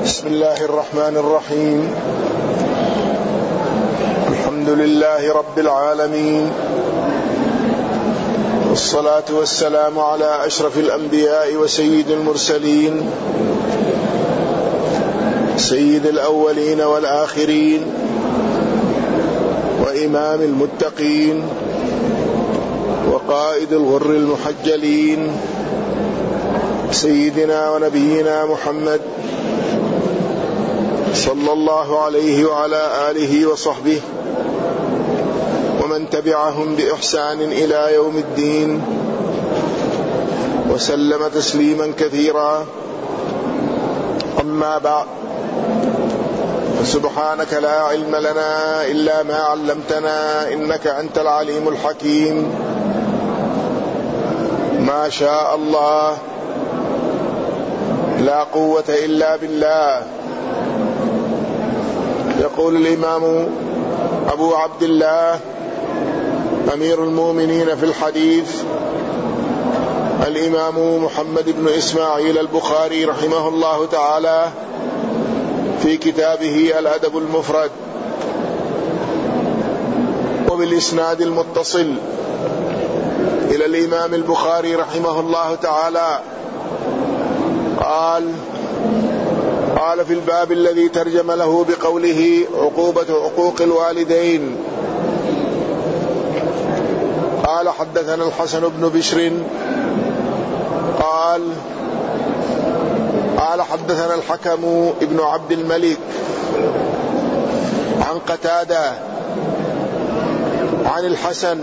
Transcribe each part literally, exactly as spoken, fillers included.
بسم الله الرحمن الرحيم. الحمد لله رب العالمين، والصلاة والسلام على أشرف الأنبياء وسيد المرسلين، سيد الأولين والآخرين، وإمام المتقين، وقائد الغر المحجلين، سيدنا ونبينا محمد صلى الله عليه وعلى آله وصحبه ومن تبعهم بإحسان إلى يوم الدين، وسلم تسليما كثيرا. أما بعد، سبحانك لا علم لنا إلا ما علمتنا إنك أنت العليم الحكيم. ما شاء الله لا قوة إلا بالله. يقول الإمام أبو عبد الله أمير المؤمنين في الحديث الإمام محمد بن إسماعيل البخاري رحمه الله تعالى في كتابه الأدب المفرد وبالإسناد المتصل إلى الإمام البخاري رحمه الله تعالى قال قال في الباب الذي ترجم له بقوله عقوبة عقوق الوالدين. قال حدثنا الحسن بن بشر قال قال حدثنا الحكم ابن عبد الملك عن قتادة عن الحسن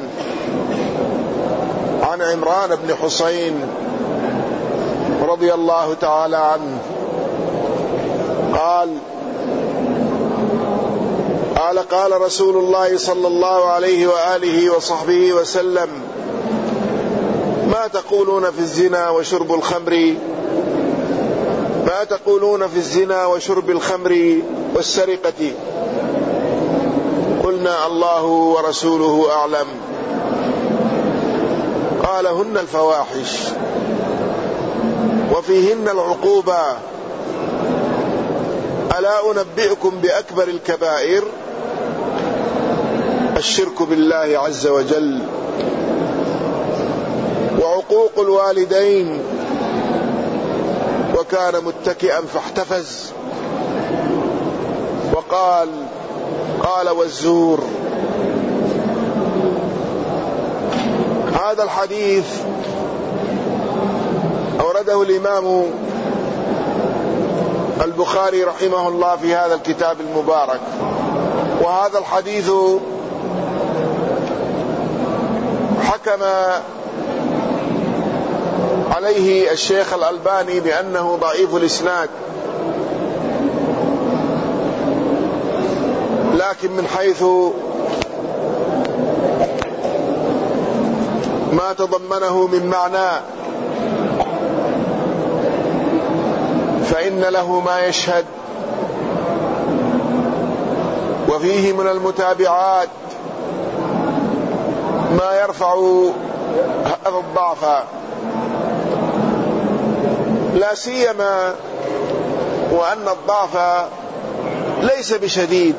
عن عمران بن حسين رضي الله تعالى عنه قال قال قال رسول الله صلى الله عليه وآله وصحبه وسلم: ما تقولون في الزنا وشرب الخمر ما تقولون في الزنا وشرب الخمر والسرقة؟ قلنا الله ورسوله أعلم. قال: هن الفواحش وفيهن العقوبة. ألا أنبئكم بأكبر الكبائر؟ الشرك بالله عز وجل وعقوق الوالدين. وكان متكئا فاحتفز وقال قال والزور. هذا الحديث أورده الإمام البخاري رحمه الله في هذا الكتاب المبارك. وهذا الحديث حكم عليه الشيخ الألباني بأنه ضعيف الإسناد، لكن من حيث ما تضمنه من معنى فإن له ما يشهد، وفيه من المتابعات ما يرفع هذا الضعف، لا سيما وأن الضعف ليس بشديد.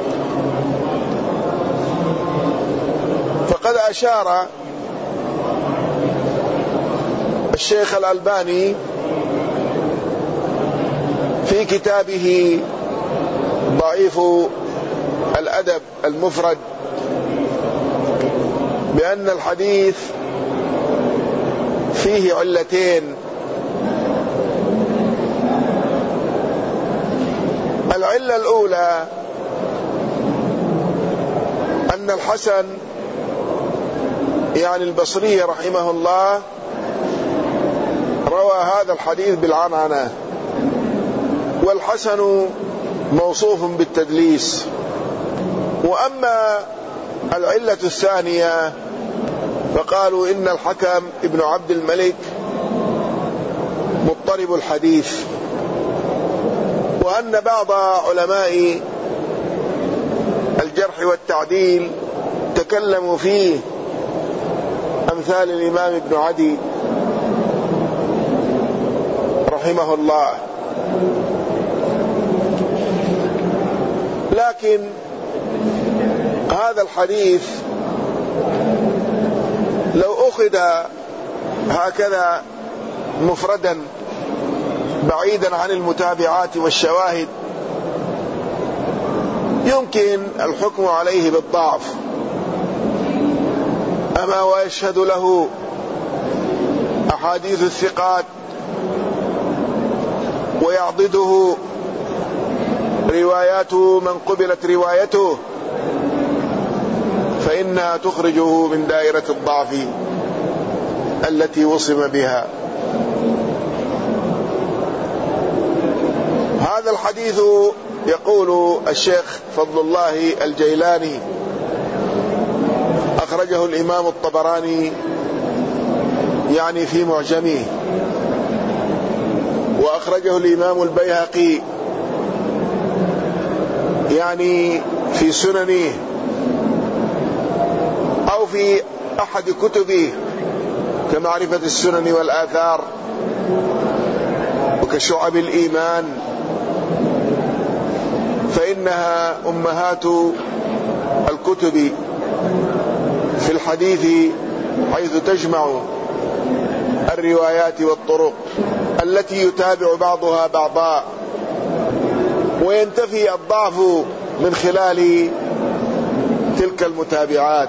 فقد أشار الشيخ الألباني في كتابه ضعيف الأدب المفرد بأن الحديث فيه علتين. العلة الأولى أن الحسن يعني البصري رحمه الله روى هذا الحديث بالعنعنة، والحسن موصوف بالتدليس. وأما العلة الثانية فقالوا إن الحكم ابن عبد الملك مضطرب الحديث، وأن بعض علماء الجرح والتعديل تكلموا فيه أمثال الإمام ابن عدي رحمه الله. لكن هذا الحديث لو أخذ هكذا مفردا بعيدا عن المتابعات والشواهد يمكن الحكم عليه بالضعف، أما ويشهد له أحاديث الثقات ويعضده رواياته من قبلت روايته، فإنها تخرجه من دائرة الضعف التي وصم بها. هذا الحديث يقول الشيخ فضل الله الجيلاني أخرجه الإمام الطبراني يعني في معجمه، وأخرجه الإمام البيهقي يعني في سننه أو في أحد كتبه كمعرفة السنن والآثار وكشعب الإيمان، فإنها أمهات الكتب في الحديث، حيث تجمع الروايات والطرق التي يتابع بعضها بعضا وينتفي الضعف من خلال تلك المتابعات.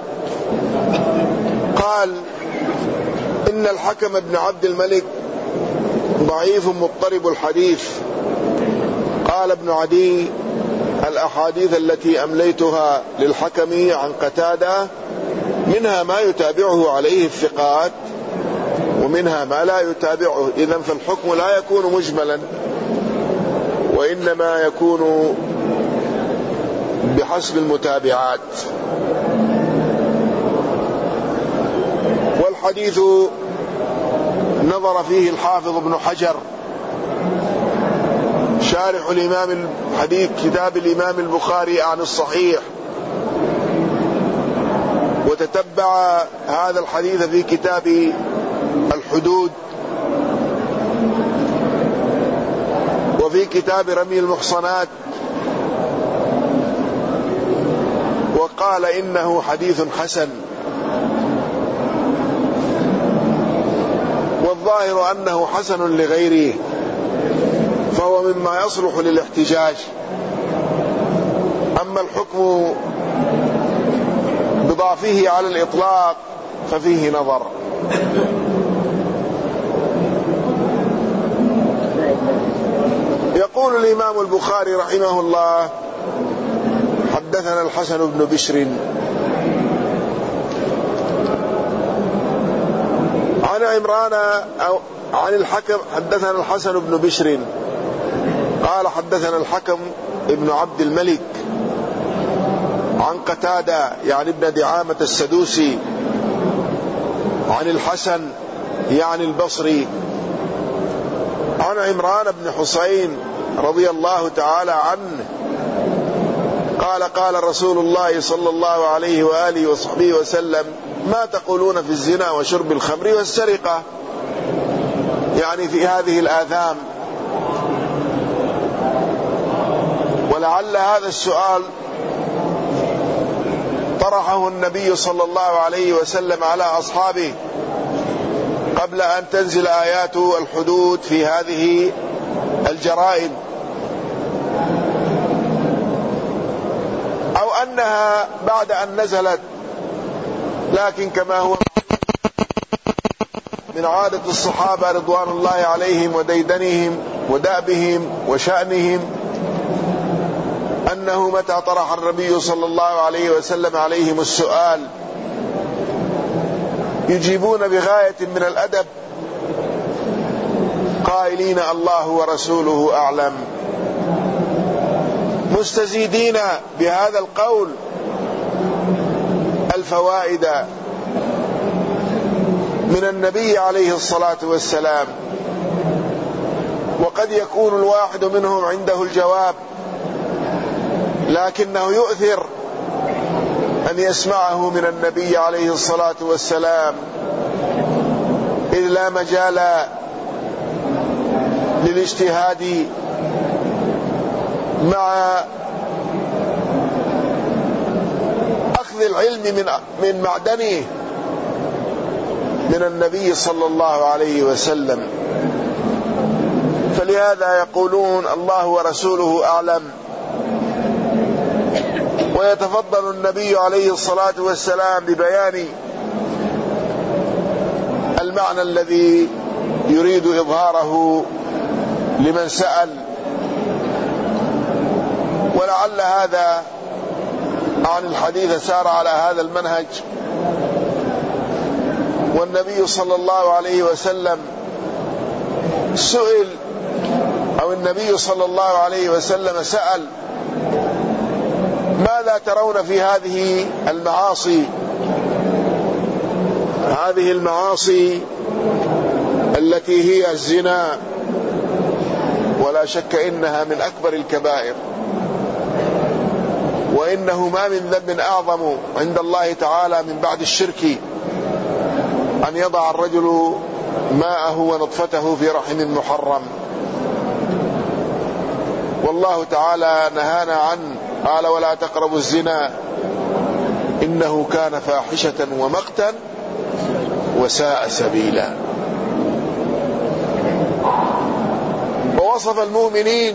قال إن الحكم بن عبد الملك ضعيف مضطرب الحديث. قال ابن عدي الأحاديث التي أمليتها للحكم عن قتادة منها ما يتابعه عليه الثقات ومنها ما لا يتابعه، إذن فالحكم لا يكون مجملا وإنما يكون بحسب المتابعات. والحديث نظر فيه الحافظ ابن حجر شارح الإمام الحديث كتاب الإمام البخاري عن الصحيح، وتتبع هذا الحديث في كتاب الحدود وفي كتاب رمي المحصنات، وقال إنه حديث حسن، والظاهر أنه حسن لغيره، فهو مما يصلح للاحتجاج. أما الحكم بضعفه على الإطلاق ففيه نظر. يقول الإمام البخاري رحمه الله حدثنا الحسن بن بشر عن عمران أو عن الحكم حدثنا الحسن بن بشر قال حدثنا الحكم ابن عبد الملك عن قتادة يعني ابن دعامة السدوسي عن الحسن يعني البصري عن عمران بن حسين رضي الله تعالى عنه قال قال رسول الله صلى الله عليه وآله وصحبه وسلم ما تقولون في الزنا وشرب الخمر والسرقة، يعني في هذه الآثام. ولعل هذا السؤال طرحه النبي صلى الله عليه وسلم على أصحابه قبل أن تنزل آيات الحدود في هذه الجرائم، أو أنها بعد أن نزلت، لكن كما هو من عادة الصحابة رضوان الله عليهم وديدنهم ودأبهم وشأنهم أنه متى طرح النبي صلى الله عليه وسلم عليهم السؤال يجيبون بغاية من الأدب قائلين الله ورسوله أعلم، مستزيدين بهذا القول الفوائد من النبي عليه الصلاة والسلام. وقد يكون الواحد منهم عنده الجواب لكنه يؤثر أن يسمعه من النبي عليه الصلاة والسلام، إذ لا مجال للاجتهاد مع أخذ العلم من من معدنه من النبي صلى الله عليه وسلم. فلهذا يقولون الله ورسوله أعلم، ويتفضل النبي عليه الصلاة والسلام ببيان المعنى الذي يريد إظهاره لمن سأل. ولعل هذا عن الحديث سار على هذا المنهج، والنبي صلى الله عليه وسلم سئل، أو النبي صلى الله عليه وسلم سأل: ماذا ترون في هذه المعاصي هذه المعاصي التي هي الزنا؟ ولا شك إنها من أكبر الكبائر، وإنه ما من ذنب أعظم عند الله تعالى من بعد الشرك أن يضع الرجل ماءه ونطفته في رحم محرم. والله تعالى نهانا عنه، قال: ولا تقربوا الزنا إنه كان فاحشة ومقتا وساء سبيلا. ووصف المؤمنين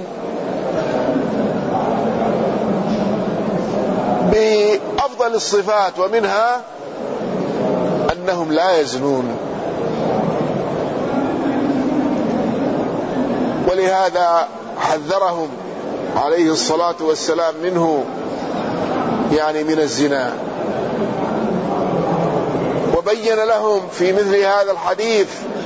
بأفضل الصفات، ومنها أنهم لا يزنون. ولهذا حذرهم عليه الصلاة والسلام منه، يعني من الزنا، وبين لهم في مثل هذا الحديث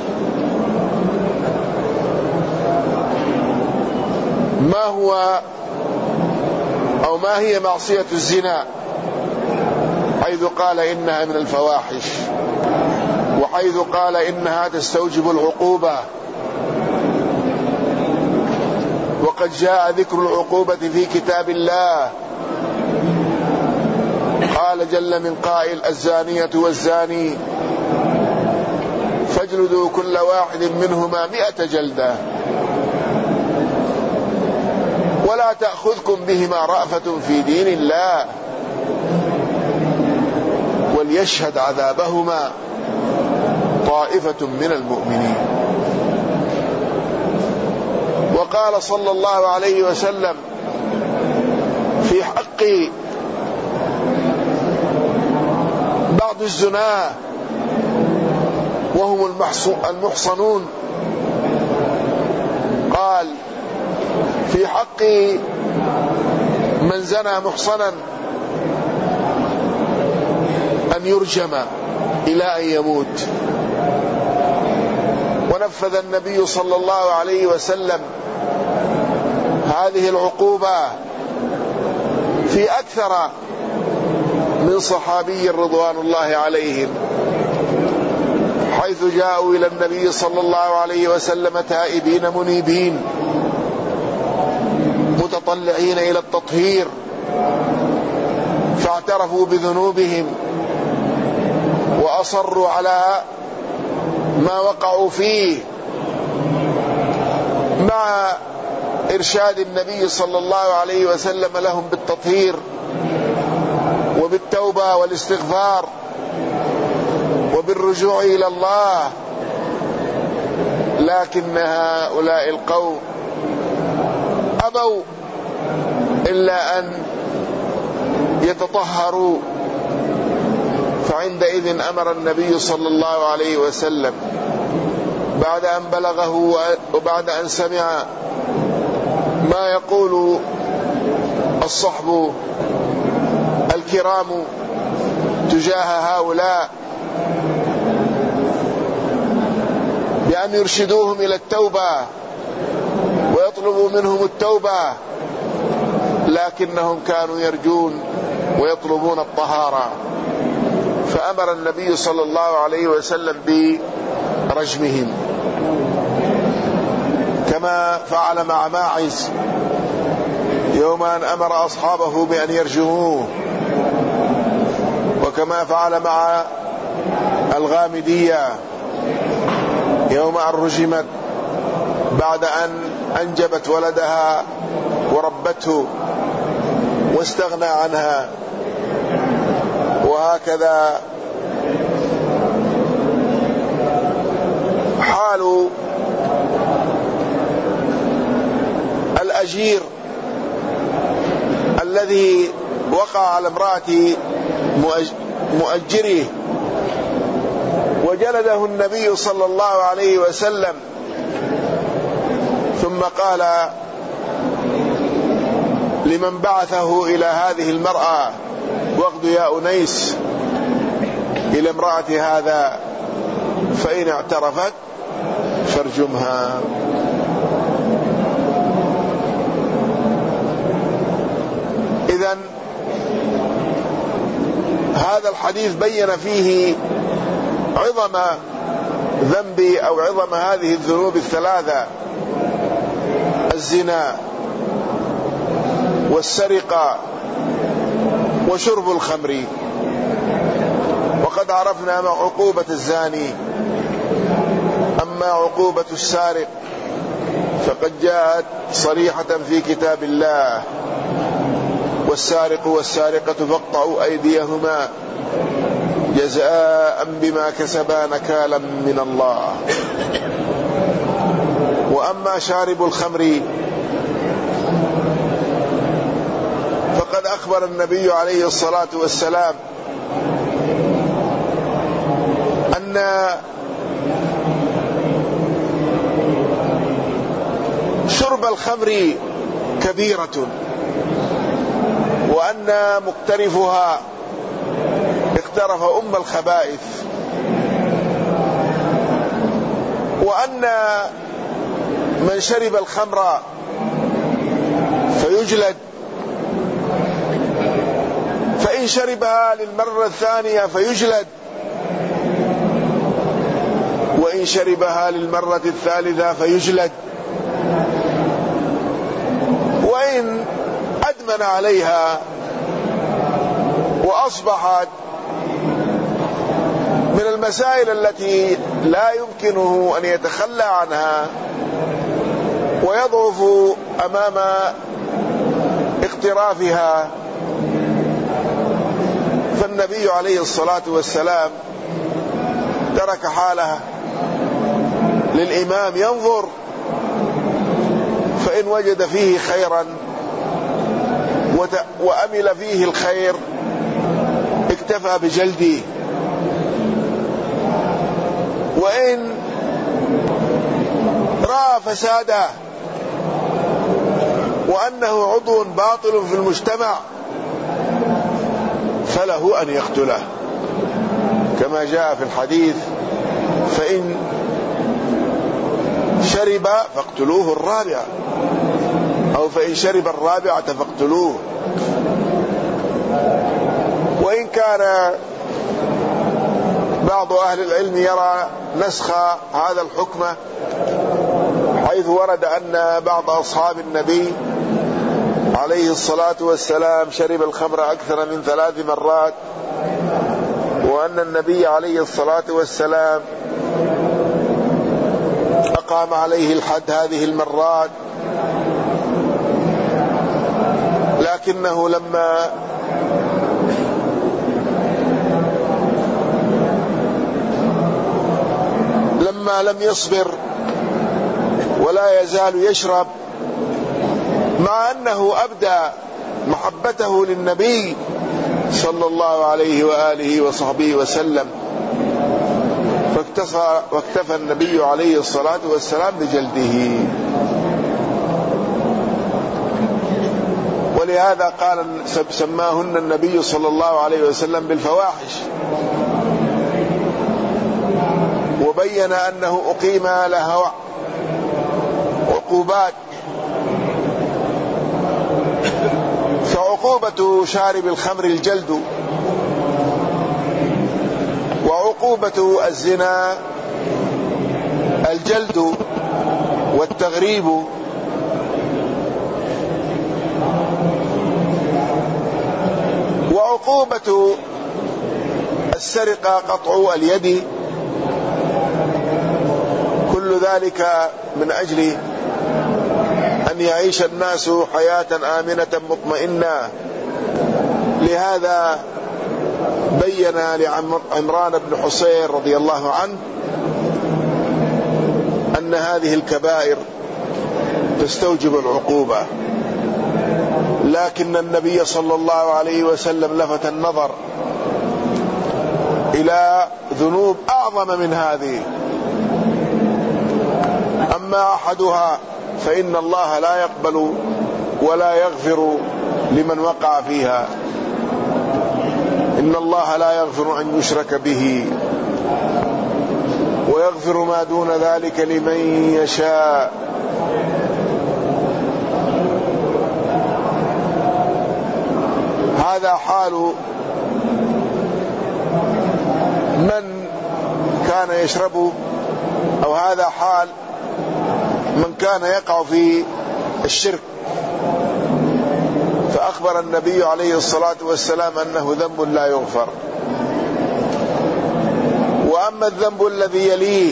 ما هو أو ما هي معصية الزنا، حيث قال إنها من الفواحش، وحيث قال إنها تستوجب العقوبة. وقد جاء ذكر العقوبة في كتاب الله، قال جل من قائل: الزانية والزاني فاجلدوا كل واحد منهما مئة جلدة ولا تأخذكم بهما رأفة في دين الله وليشهد عذابهما طائفة من المؤمنين. وقال صلى الله عليه وسلم في حق بعض الزناة وهم المحصنون، قال: في حق من زنى محصنا أن يرجم إلى أن يموت. ونفذ النبي صلى الله عليه وسلم هذه العقوبة في أكثر من صحابي رضوان الله عليهم، حيث جاءوا إلى النبي صلى الله عليه وسلم تائبين منيبين متطلعين إلى التطهير، فاعترفوا بذنوبهم وأصروا على ما وقعوا فيه، مع إرشاد النبي صلى الله عليه وسلم لهم بالتطهير وبالتوبة والاستغفار وبالرجوع إلى الله. لكن هؤلاء القوم أبوا إلا أن يتطهروا، فعندئذ أمر النبي صلى الله عليه وسلم بعد أن بلغه وبعد أن سمع ما يقول الصحب الكرام تجاه هؤلاء بأن يرشدوهم إلى التوبة ويطلبوا منهم التوبة، لكنهم كانوا يرجون ويطلبون الطهارة، فأمر النبي صلى الله عليه وسلم برجمهم، كما فعل مع ماعز يوم أن أمر أصحابه بأن يرجموه، وكما فعل مع الغامدية يوم أن رجمت بعد أن أنجبت ولدها وربته واستغنى عنها. وهكذا حال الأجير الذي وقع على امرأة مؤجره وجلده النبي صلى الله عليه وسلم، ثم قال لمن بعثه إلى هذه المرأة: واغد يا أنيس إلى امرأة هذا، فإن اعترفت فارجمها. إذن هذا الحديث بين فيه عظم ذنب أو عظم هذه الذنوب الثلاثة: الزنا والسرقة وشرب الخمر. وقد عرفنا ما عقوبة الزاني. أما عقوبة السارق فقد جاءت صريحة في كتاب الله: والسارق والسارقة فاقطعوا أيديهما جزاء بما كسبا نكالا من الله. وأما شارب الخمر فقد أخبر النبي عليه الصلاة والسلام أن شرب الخمر كبيرة، وأن مقترفها اقترف أم الخبائث، وأن من شرب الخمر فيجلد، فإن شربها للمرة الثانية فيجلد، وإن شربها للمرة الثالثة فيجلد، وإن أدمن عليها وأصبحت من المسائل التي لا يمكنه أن يتخلى عنها ويضعف أمام اقترافها، فالنبي عليه الصلاة والسلام ترك حالها للإمام ينظر، فإن وجد فيه خيرا وأمل فيه الخير اكتفى بجلده، وإن رأى فساده وأنه عضو باطل في المجتمع فله أن يقتله، كما جاء في الحديث: فإن شرب فاقتلوه الرابع، أو فإن شرب الرابعة فاقتلوه. وإن كان بعض أهل العلم يرى نسخ هذا الحكم، حيث ورد أن بعض أصحاب النبي عليه الصلاة والسلام شرب الخمر أكثر من ثلاث مرات، وأن النبي عليه الصلاة والسلام أقام عليه الحد هذه المرات، لكنه لما لما لم يصبر ولا يزال يشرب، مع أنه أبدى محبته للنبي صلى الله عليه وآله وصحبه وسلم، فاكتفى, واكتفى النبي عليه الصلاة والسلام بجلده. ولهذا قال سماهن النبي صلى الله عليه وسلم بالفواحش، وبين أنه أقيم لها عقوبات. فعقوبة شارب الخمر الجلد، وعقوبة الزنا الجلد والتغريب، وعقوبة السرقة قطع اليد. كل ذلك من أجل أن يعيش الناس حياة آمنة مطمئنة. لهذا بين لعمران بن حصين رضي الله عنه أن هذه الكبائر تستوجب العقوبة، لكن النبي صلى الله عليه وسلم لفت النظر إلى ذنوب أعظم من هذه. أما أحدها فإن الله لا يقبل ولا يغفر لمن وقع فيها، إن الله لا يغفر أن يشرك به ويغفر ما دون ذلك لمن يشاء. هذا حال من كان يشرب، أو هذا حال من كان يقع في الشرك. فأخبر النبي عليه الصلاة والسلام أنه ذنب لا يغفر. وأما الذنب الذي يليه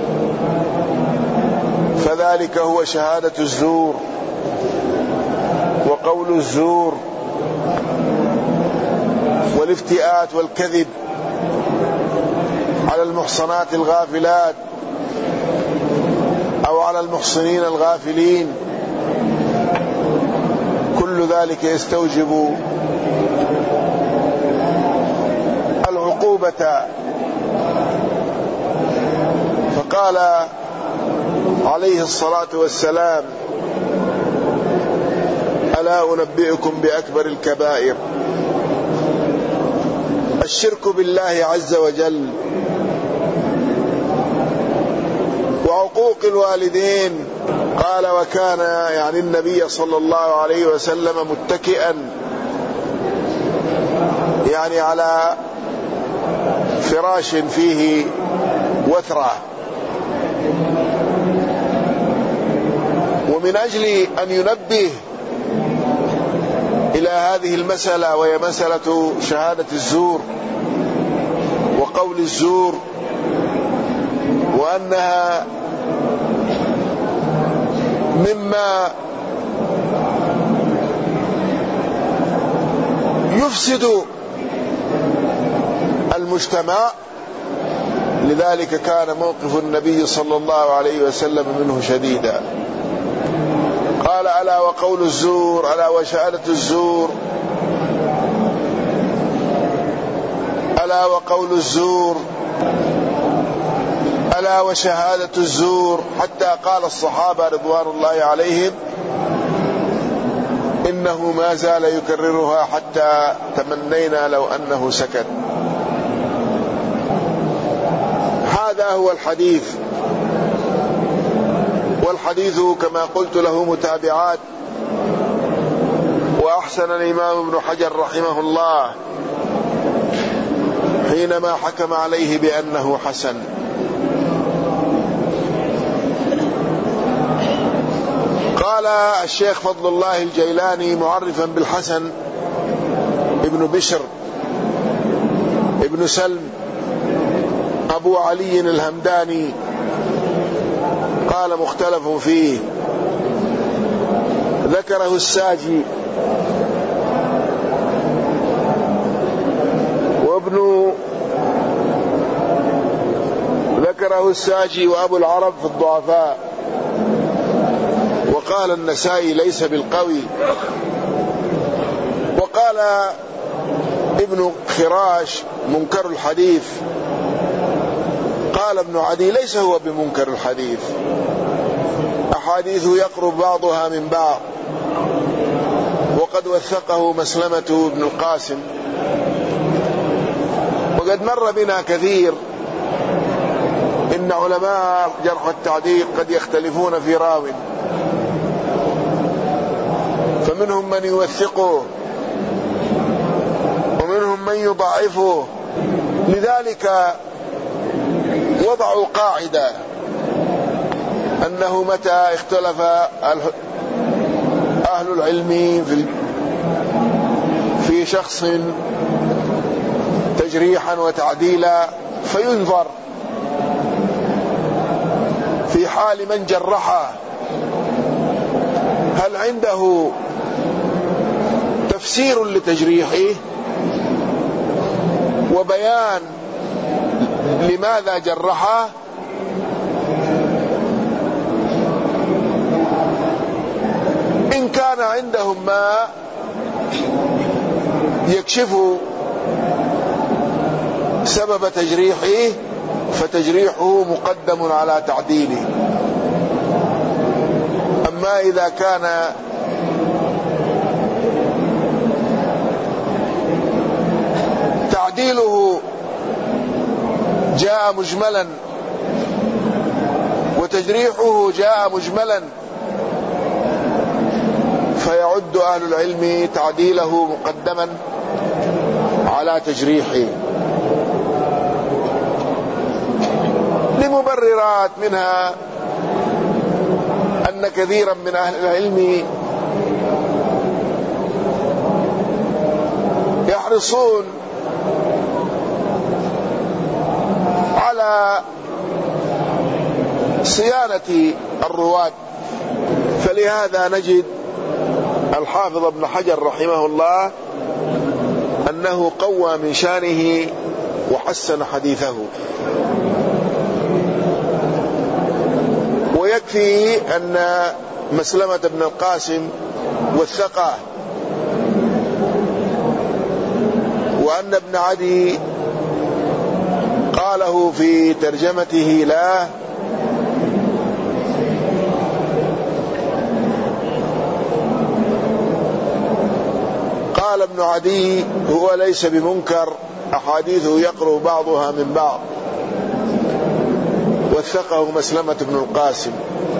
فذلك هو شهادة الزور وقول الزور والافتئات والكذب على المحصنات الغافلات أو على المحصنين الغافلين. كل ذلك يستوجب العقوبة. فقال عليه الصلاة والسلام: ألا أنبئكم بأكبر الكبائر؟ الشرك بالله عز وجل، وعقوق الوالدين. قال: وكان يعني النبي صلى الله عليه وسلم متكئا يعني على فراش فيه وثرة، ومن أجل أن ينبه إلى هذه المسألة، وهي مسألة شهادة الزور وقول الزور، وأنها مما يفسد المجتمع. لذلك كان موقف النبي صلى الله عليه وسلم منه شديدا. قال: ألا وقول الزور، ألا وشهادة الزور، ألا وقول الزور، ألا وشهادة الزور، حتى قال الصحابة رضوان الله عليهم: إنه ما زال يكررها حتى تمنينا لو أنه سكت. هذا هو الحديث. والحديث كما قلت له متابعات، وأحسن الإمام ابن حجر رحمه الله حينما حكم عليه بأنه حسن. قال الشيخ فضل الله الجيلاني معرفا بالحسن: ابن بشر ابن سلم أبو علي الهمداني. قال: مختلف فيه. ذكره الساجي وابن ذكره الساجي وأبو العرب في الضعفاء. وقال النسائي: ليس بالقوي. وقال ابن خراش: منكر الحديث. قال ابن عدي: ليس هو بمنكر الحديث، أحاديثه يقرب بعضها من بعض. وقد وثقه مسلمة بن القاسم. وقد مر بنا كثير إن علماء الجرح والتعديل قد يختلفون في راو، فمنهم من يوثقه ومنهم من يضعفه. لذلك وضعوا قاعدة أنه متى اختلف أهل العلم في شخص تجريحا وتعديلا فينظر في حال من جرحه هل عنده تفسير لتجريحه، وبيان لماذا جرحه، إن كان عندهم ما يكشف سبب تجريحه فتجريحه مقدم على تعديله. أما إذا كان تعديله جاء مجملا وتجريحه جاء مجملا، فيعد أهل العلم تعديله مقدما على تجريحه لمبررات، منها أن كثيرا من أهل العلم يحرصون على صيانة الرواة، فلهذا نجد الحافظ ابن حجر رحمه الله أنه قوى من شانه وحسن حديثه. ويكفي أن مسلمة بن القاسم وثقه، وأن ابن عدي قاله في ترجمته له قال ابن عدي هو ليس بمنكر، أحاديثه يقرب بعضها من بعض، وثقه مسلمة بن القاسم.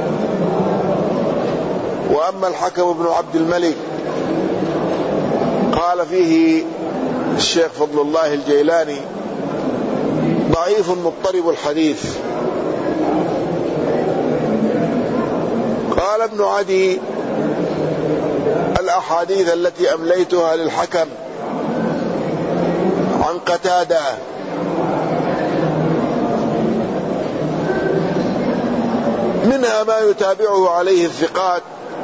وأما الحكم بن عبد الملك قال فيه الشيخ فضل الله الجيلاني ضعيف مضطرب الحديث. قال ابن عدي الأحاديث التي أمليتها للحكم عن قتادة منها ما يتابعه عليه الثقات،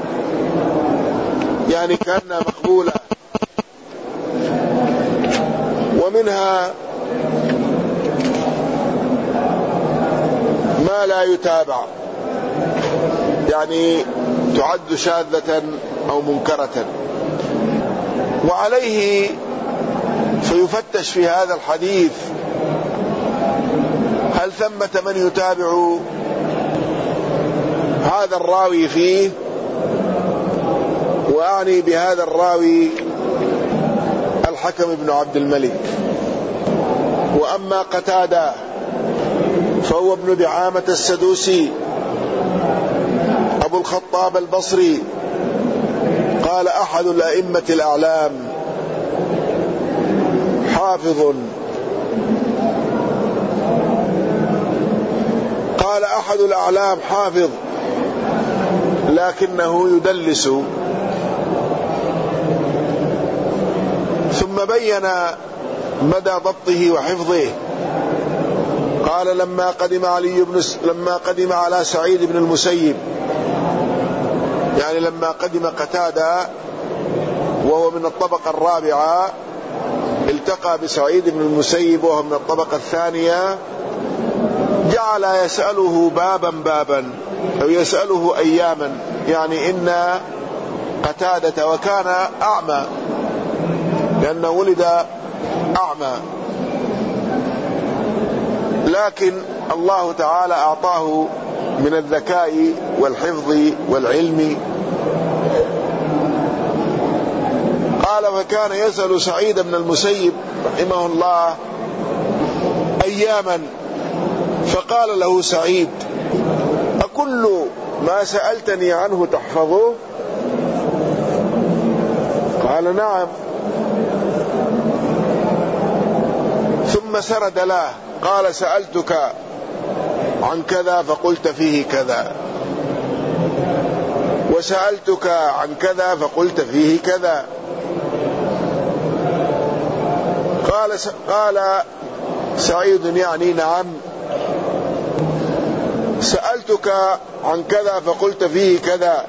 يعني كأنها مقبولة، ومنها ما لا يتابع، يعني تعد شاذة أو منكرة. وعليه فيفتش في هذا الحديث هل ثمة من يتابع هذا الراوي فيه، وأعني بهذا الراوي الحكم بن عبد الملك. وأما قتادة فهو ابن دعامة السدوسي أبو الخطاب البصري، قال أحد الأئمة الأعلام حافظ. قال أحد الأعلام حافظ لكنه يدلس. ثم بين مدى ضبطه وحفظه. قال لما قدم علي بن س... لما قدم على سعيد بن المسيب، يعني لما قدم قتادة وهو من الطبقة الرابعة التقى بسعيد بن المسيب وهو من الطبقة الثانية، جعل يسأله بابا بابا أو يسأله أياما، يعني إن قتادة وكان أعمى لأنه ولد أعمى، لكن الله تعالى أعطاه من الذكاء والحفظ والعلم. قال فكان يسأل سعيد بن المسيب رحمه الله أياما، فقال له سعيد أكل ما سألتني عنه تحفظه؟ قال نعم. ثم سرد له قال سألتك عن كذا فقلت فيه كذا، وسألتك عن كذا فقلت فيه كذا. قال قال سعيد يعني نعم. سألتك عن كذا فقلت فيه كذا،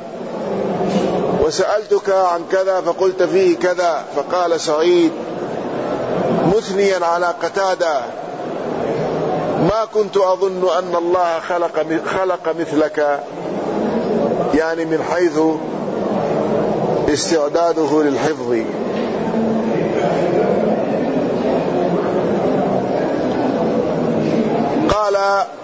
وسألتك عن كذا فقلت فيه كذا. فقال سعيد مثنيا على قتادة: ما كنت أظن أن الله خلق خلق مثلك، يعني من حيث استعداده للحفظ. قال: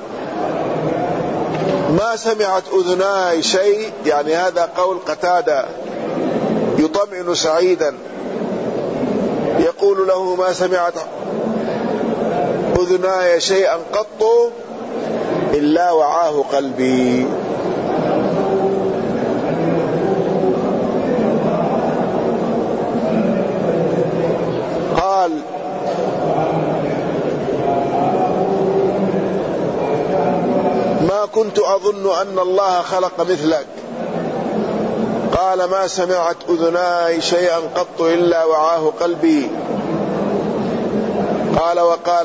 ما سمعت أذناي شيء، يعني هذا قول قتادة يطمئن سعيدا، يقول له: ما سمعت أذناي شيئا قط إلا وعاه قلبي. قال: ما كنت أظن أن الله خلق مثلك. قال: ما سمعت أذناي شيئا قط إلا وعاه قلبي. قال: وقال: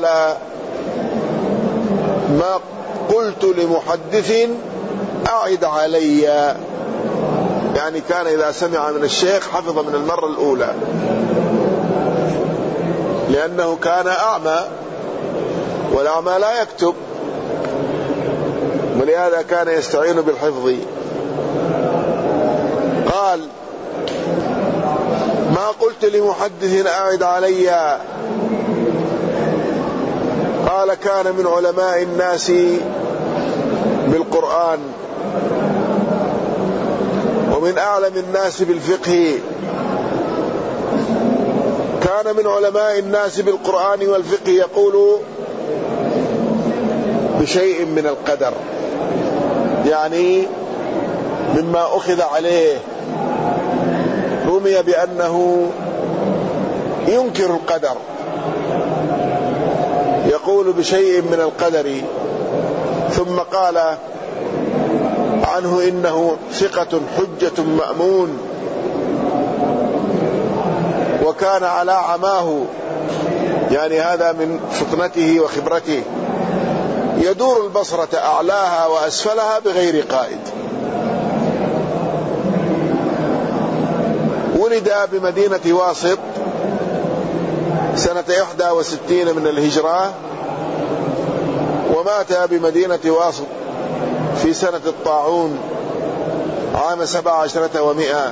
ما قلت لمحدث أعد علي، يعني كان إذا سمع من الشيخ حفظ من المرة الأولى، لأنه كان أعمى، والأعمى لا يكتب، ولهذا كان يستعين بالحفظ. قال: ما قلت لمحدث أعد علي. قال: كان من علماء الناس بالقرآن، ومن أعلم الناس بالفقه. كان من علماء الناس بالقرآن والفقه يقول بشيء من القدر، يعني مما أخذ عليه، رمي بأنه ينكر القدر، يقول بشيء من القدر. ثم قال عنه: إنه ثقة حجة مأمون، وكان على عماه، يعني هذا من فطنته وخبرته، يدور البصرة أعلاها وأسفلها بغير قائد. ولد بمدينة واسط سنة إحدى وستين من الهجرة، ومات بمدينة واسط في سنة الطاعون عام سبع عشرة ومئة،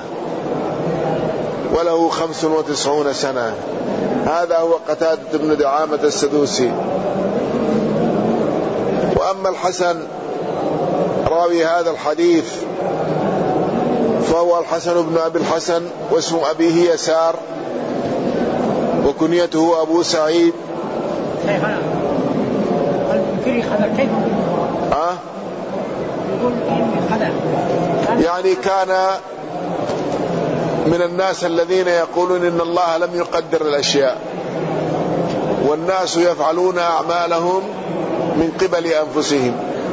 وله خمس وتسعون سنة. هذا هو قتادة بن دعامة السدوسي. وأما الحسن راوي هذا الحديث فهو الحسن بن أبي الحسن، واسم أبيه يسار، وكنيته أبو سعيد. أه؟ يعني كان من الناس الذين يقولون إن الله لم يقدر الأشياء، والناس يفعلون أعمالهم من قبل أنفسهم،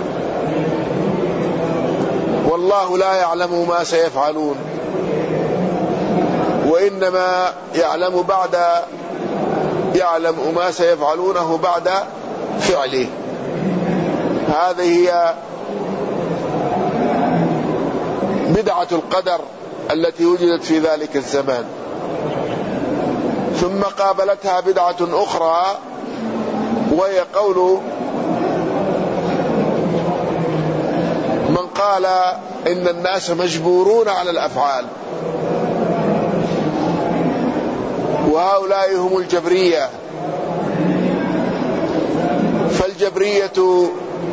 والله لا يعلم ما سيفعلون، وإنما يعلم بعد يعلم ما سيفعلونه بعد فعله. هذه هي بدعة القدر التي وجدت في ذلك الزمان. ثم قابلتها بدعة أخرى، وهي قول من قال إن الناس مجبورون على الأفعال، وهؤلاء هم الجبرية. فالجبرية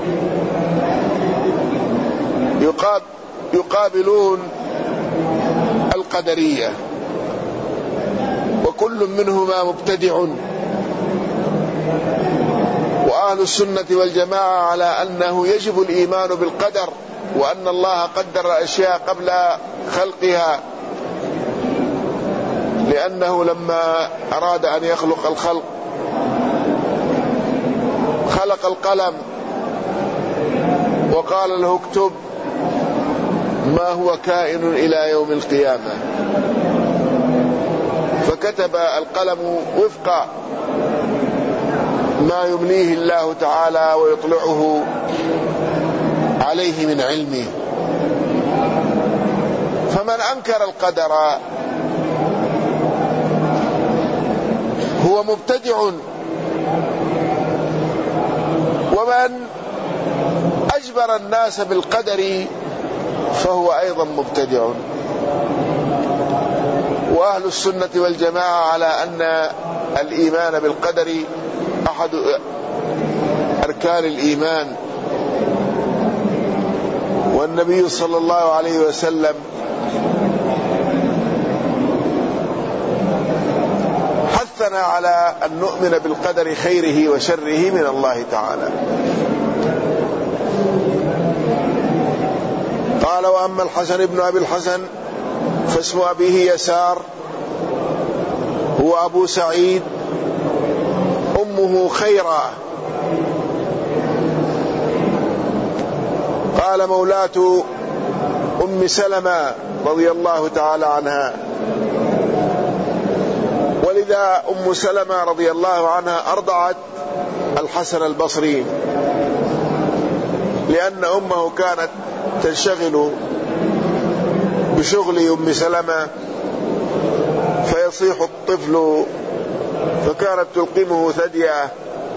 يقابلون القدرية، وكل منهما مبتدع. وأهل السنة والجماعة على أنه يجب الإيمان بالقدر، وأن الله قدر الأشياء قبل خلقها، لأنه لما أراد أن يخلق الخلق خلق القلم وقال له اكتب ما هو كائن إلى يوم القيامة، فكتب القلم وفق ما يمليه الله تعالى ويطلعه عليه من علمه. فمن أنكر القدر هو مبتدع، ومن أجبر الناس بالقدر فهو أيضا مبتدع. وأهل السنة والجماعة على أن الإيمان بالقدر أحد أركان الإيمان، والنبي صلى الله عليه وسلم حثنا على أن نؤمن بالقدر خيره وشره من الله تعالى. قال: وأما الحسن بن أبي الحسن فاسم أبيه يسار، هو أبو سعيد، أمه خيرة. قال: مولاة أم سلمة رضي الله تعالى عنها، ولذا أم سلمة رضي الله عنها أرضعت الحسن البصري، لأن أمه كانت تنشغل بشغل أم سلمة فيصيح الطفل، فكانت تلقمه ثديها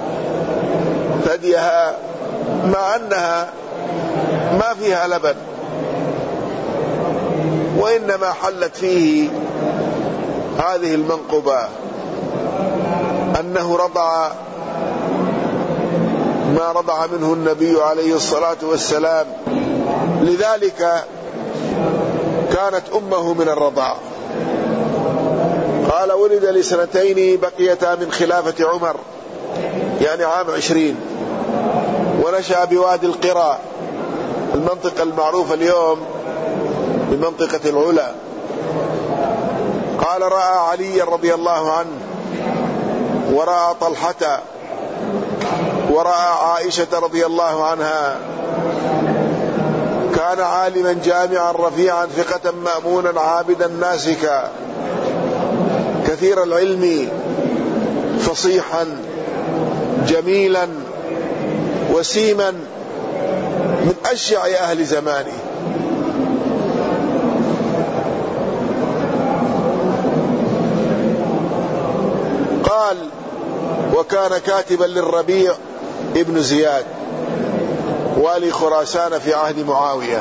ثديها مع أنها ما فيها لبن، وإنما حلت فيه هذه المنقبة أنه رضع ما رضع منه النبي عليه الصلاة والسلام، لذلك كانت أمه من الرضاع. قال: ولد لسنتين بقيتا من خلافة عمر، يعني عام عشرين، ونشأ بوادي القرى، المنطقة المعروفة اليوم بمنطقة العلا. قال: رأى علي رضي الله عنه، ورأى طلحة، ورأى عائشة رضي الله عنها. كان عالما جامعا رفيعا ثقة مأمونا عابدا ناسكا كثير العلم فصيحا جميلا وسيما من أشيع أهل زمانه. قال: وكان كاتبا للربيع ابن زياد والي خراسان في عهد معاوية.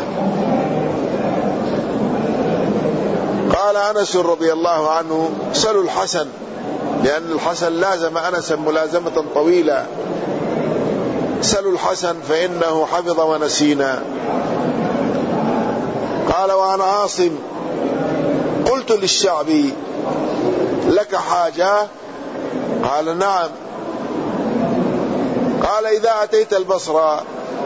قال أنس رضي الله عنه: سلوا الحسن، لأن الحسن لازم أنسا ملازمة طويلة، سلوا الحسن فإنه حفظ ونسينا. قال: وعن عاصم: قلت للشعبي: لك حاجة؟ قال: نعم. قال: إذا أتيت البصرة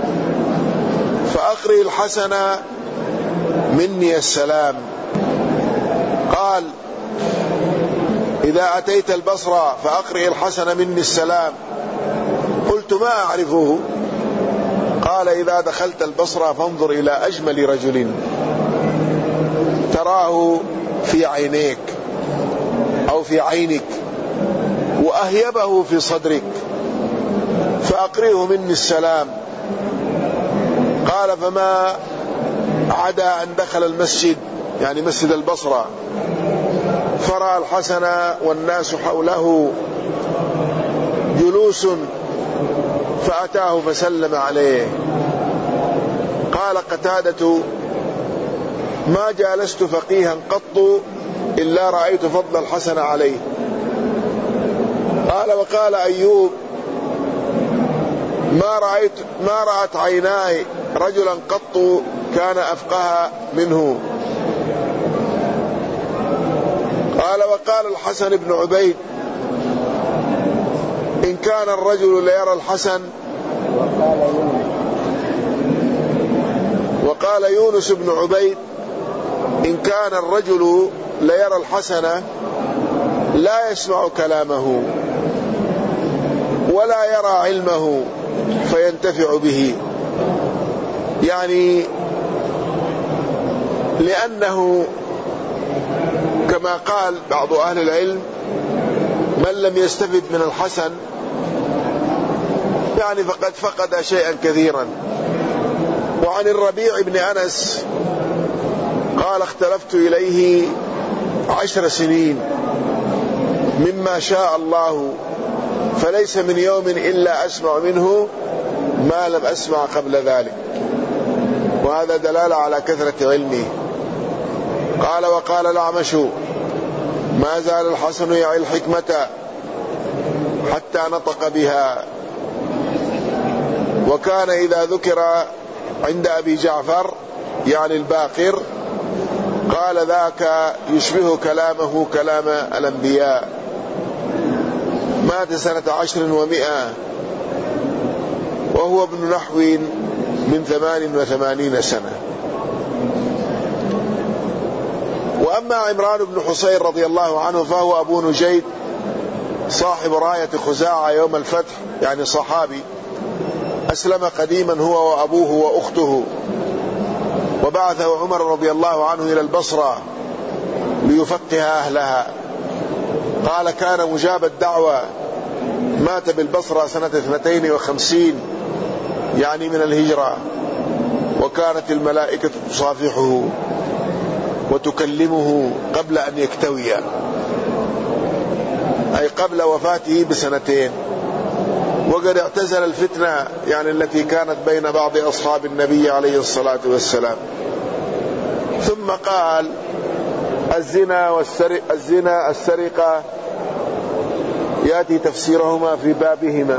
فأقرئ الحسن مني السلام. قال: إذا أتيت البصرة فأقرئ الحسن مني السلام. قلت: ما أعرفه. قال: إذا دخلت البصرة فانظر إلى أجمل رجل تراه في عينيك أو في عينك وأهيبه في صدرك فأقرئه مني السلام. قال: فما عدا أن دخل المسجد، يعني مسجد البصرة، فرأى الحسن والناس حوله جلوس فأتاه فسلم عليه. قال قتادة: ما جالست فقيها قط إلا رأيت فضل الحسن عليه. قال: وقال أيوب: ما رأيت ما رأت عيناي رجلا قط كان أفقه منه. قال: وقال الحسن بن عبيد: إن كان الرجل ليرى الحسن. وقال يونس بن عبيد: إن كان الرجل ليرى الحسن لا يسمع كلامه ولا يرى علمه فينتفع به، يعني لأنه كما قال بعض أهل العلم: من لم يستفد من الحسن يعني فقد فقد شيئا كثيرا. وعن الربيع بن أنس قال: اختلفت إليه عشر سنين مما شاء الله، فليس من يوم إلا أسمع منه ما لم أسمع قبل ذلك، وهذا دلالة على كثرة علمه. قال وقال الأعمش ما زال الحسن يعي الحكمة حتى نطق بها، وكان إذا ذكر عند أبي جعفر يعني الباقر قال ذاك يشبه كلامه كلام الأنبياء. مات سنة عشر ومئة وهو ابن نحو من ثمان وثمانين سنة. وأما عمران بن حصين رضي الله عنه فهو أبو نجيد صاحب راية خزاعة يوم الفتح، يعني صحابي، أسلم قديما هو وأبوه وأخته، وبعثه عمر رضي الله عنه إلى البصرة ليفقه أهلها. قال كان مجاب الدعوة، مات بالبصرة سنة اثنتين وخمسين يعني من الهجرة، وكانت الملائكة تصافحه وتكلمه قبل أن يكتوي، أي قبل وفاته بسنتين. وقد اعتزل الفتنة يعني التي كانت بين بعض أصحاب النبي عليه الصلاة والسلام. ثم قال الزنا والسرقة الزنا السرقة يأتي تفسيرهما في بابهما.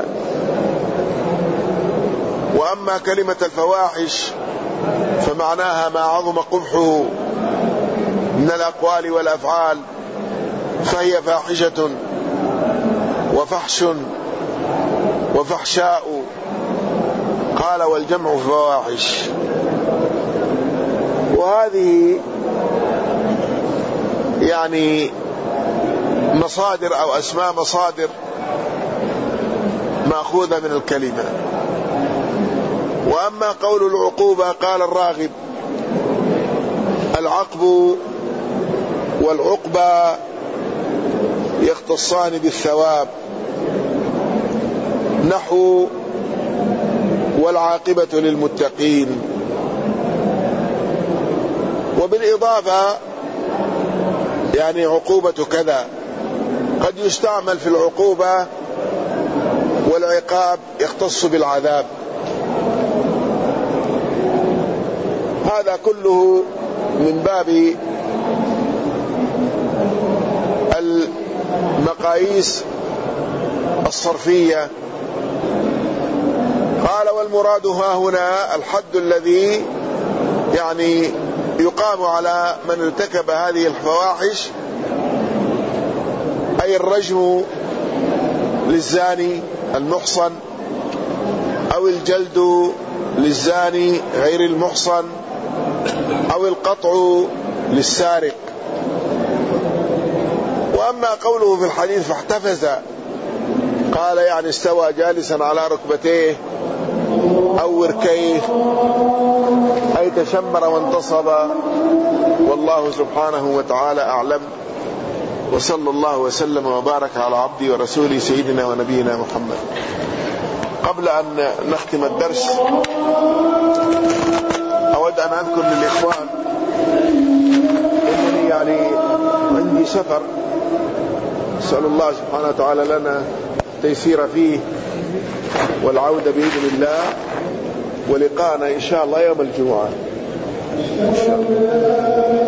وأما كلمة الفواحش فمعناها ما عظم قبحه من الأقوال والأفعال، فهي فاحشة وفحش وفحشاء. قال والجمع فواحش. وهذه يعني مصادر أو أسماء مصادر مأخوذة من الكلمة. وأما قول العقوبة قال الراغب العقب والعقبة يختصان بالثواب، نحو والعاقبة للمتقين. وبالإضافة يعني عقوبة كذا قد يستعمل في العقوبة والعقاب يختص بالعذاب. هذا كله من باب المقاييس الصرفية. قال والمراد ها هنا الحد الذي يعني يقام على من ارتكب هذه الفواحش، أي الرجم للزاني المحصن، أو الجلد للزاني غير المحصن، أو القطع للسارق. وأما قوله في الحديث فاحتفز قال يعني استوى جالسا على ركبتيه أو وركيه، أي تشمر وانتصب. والله سبحانه وتعالى أعلم، وصلى الله وسلم وبارك على عبده ورسوله سيدنا ونبينا محمد. قبل أن نختم الدرس أود أن أذكر للإخوان إنني يعني عندي سفر، أسأل الله سبحانه وتعالى لنا تيسير فيه والعودة بإذن الله، ولقاءنا إن شاء الله يوم الجمعة إن شاء الله.